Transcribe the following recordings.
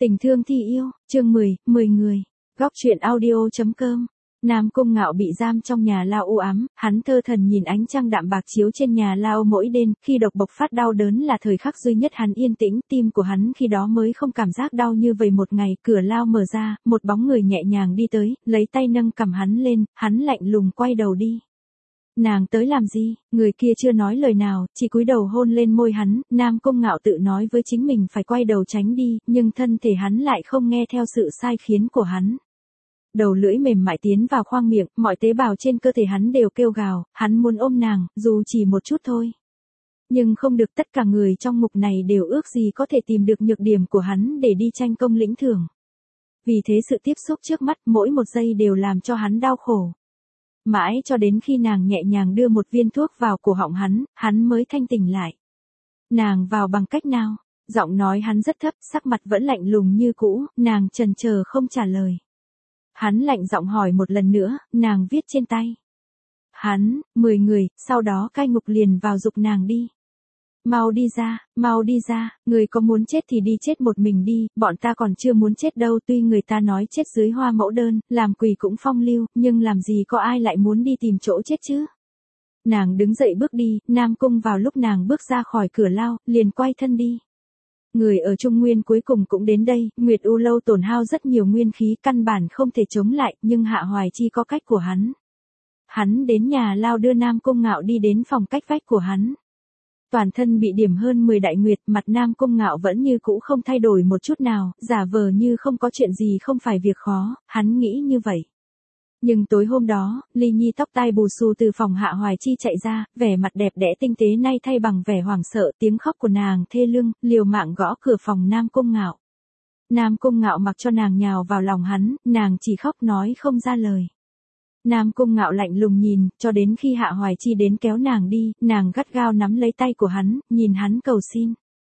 Tình thương thì yêu, chương 10 người. Góc truyện audio.com. Nam Cung Ngạo bị giam trong nhà lao u ám, hắn thơ thần nhìn ánh trăng đạm bạc chiếu trên nhà lao mỗi đêm, khi độc bộc phát đau đớn là thời khắc duy nhất hắn yên tĩnh, tim của hắn khi đó mới không cảm giác đau như vậy. Một ngày, cửa lao mở ra, một bóng người nhẹ nhàng đi tới, lấy tay nâng cằm hắn lên, hắn lạnh lùng quay đầu đi. Nàng tới làm gì? Người kia chưa nói lời nào, chỉ cúi đầu hôn lên môi hắn. Nam Cung Ngạo tự nói với chính mình phải quay đầu tránh đi, nhưng thân thể hắn lại không nghe theo sự sai khiến của hắn. Đầu lưỡi mềm mại tiến vào khoang miệng, mọi tế bào trên cơ thể hắn đều kêu gào, hắn muốn ôm nàng, dù chỉ một chút thôi. Nhưng không được, tất cả người trong ngục này đều ước gì có thể tìm được nhược điểm của hắn để đi tranh công lĩnh thưởng. Vì thế sự tiếp xúc trước mắt mỗi một giây đều làm cho hắn đau khổ. Mãi cho đến khi nàng nhẹ nhàng đưa một viên thuốc vào cổ họng hắn mới thanh tỉnh lại. Nàng vào bằng cách nào? Giọng nói hắn rất thấp, sắc mặt vẫn lạnh lùng như cũ, nàng chần chờ không trả lời. Hắn lạnh giọng hỏi một lần nữa, nàng viết trên tay. 10 người, sau đó cai ngục liền vào giục nàng đi. Mau đi ra, người có muốn chết thì đi chết một mình đi, bọn ta còn chưa muốn chết đâu. Tuy người ta nói chết dưới hoa mẫu đơn, làm quỷ cũng phong lưu, nhưng làm gì có ai lại muốn đi tìm chỗ chết chứ. Nàng đứng dậy bước đi, Nam Cung vào lúc nàng bước ra khỏi cửa lao, liền quay thân đi. Người ở Trung Nguyên cuối cùng cũng đến đây, Nguyệt U Lâu tổn hao rất nhiều nguyên khí, căn bản không thể chống lại, nhưng Hạ Hoài Chi có cách của hắn. Hắn đến nhà lao đưa Nam Cung Ngạo đi đến phòng cách vách của hắn. Toàn thân bị điểm hơn 10 đại nguyệt, mặt Nam Cung Ngạo vẫn như cũ không thay đổi một chút nào, giả vờ như không có chuyện gì không phải việc khó, hắn nghĩ như vậy. Nhưng tối hôm đó, Ly Nhi tóc tai bù xù từ phòng Hạ Hoài Chi chạy ra, vẻ mặt đẹp đẽ tinh tế nay thay bằng vẻ hoảng sợ, tiếng khóc của nàng thê lương, liều mạng gõ cửa phòng Nam Cung Ngạo. Nam Cung Ngạo mặc cho nàng nhào vào lòng hắn, nàng chỉ khóc nói không ra lời. Nam Cung Ngạo lạnh lùng nhìn, cho đến khi Hạ Hoài Chi đến kéo nàng đi, nàng gắt gao nắm lấy tay của hắn, nhìn hắn cầu xin.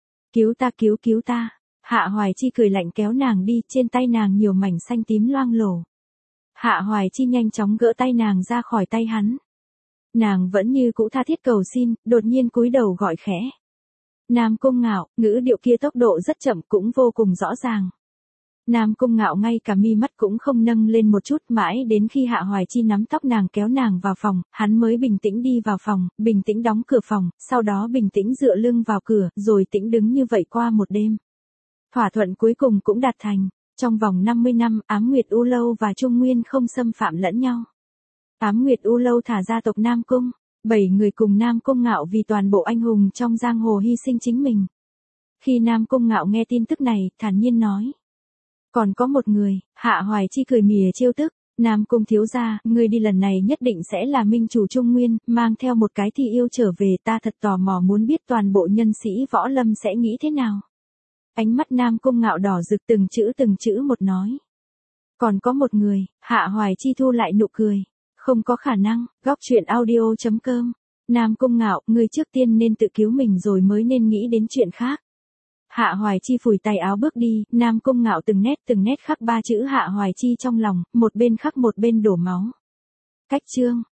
Cứu ta. Hạ Hoài Chi cười lạnh kéo nàng đi, trên tay nàng nhiều mảnh xanh tím loang lổ. Hạ Hoài Chi nhanh chóng gỡ tay nàng ra khỏi tay hắn. Nàng vẫn như cũ tha thiết cầu xin, đột nhiên cúi đầu gọi khẽ. Nam Cung Ngạo, ngữ điệu kia tốc độ rất chậm cũng vô cùng rõ ràng. Nam Cung Ngạo ngay cả mi mắt cũng không nâng lên một chút, mãi đến khi Hạ Hoài Chi nắm tóc nàng kéo nàng vào phòng, hắn mới bình tĩnh đi vào phòng, bình tĩnh đóng cửa phòng, sau đó bình tĩnh dựa lưng vào cửa, rồi tĩnh đứng như vậy qua một đêm. Thỏa thuận cuối cùng cũng đạt thành. Trong vòng 50 năm, Ám Nguyệt U Lâu và Trung Nguyên không xâm phạm lẫn nhau. Ám Nguyệt U Lâu thả gia tộc Nam Cung, 7 người cùng Nam Cung Ngạo vì toàn bộ anh hùng trong giang hồ hy sinh chính mình. Khi Nam Cung Ngạo nghe tin tức này, thản nhiên nói. Còn có một người. Hạ Hoài Chi cười mỉa trêu tức. Nam Cung thiếu gia, người đi lần này nhất định sẽ là minh chủ Trung Nguyên, mang theo một cái thi yêu trở về, ta thật tò mò muốn biết toàn bộ nhân sĩ võ lâm sẽ nghĩ thế nào. Ánh mắt Nam Cung Ngạo đỏ rực từng chữ một nói. Còn có một người. Hạ Hoài Chi thu lại nụ cười. Không có khả năng. Góc truyện audio.com. Nam Cung Ngạo, người trước tiên nên tự cứu mình rồi mới nên nghĩ đến chuyện khác. Hạ Hoài Chi phủi tay áo bước đi, Nam Cung Ngạo từng nét khắc 3 chữ Hạ Hoài Chi trong lòng, một bên khắc một bên đổ máu. Cách chương.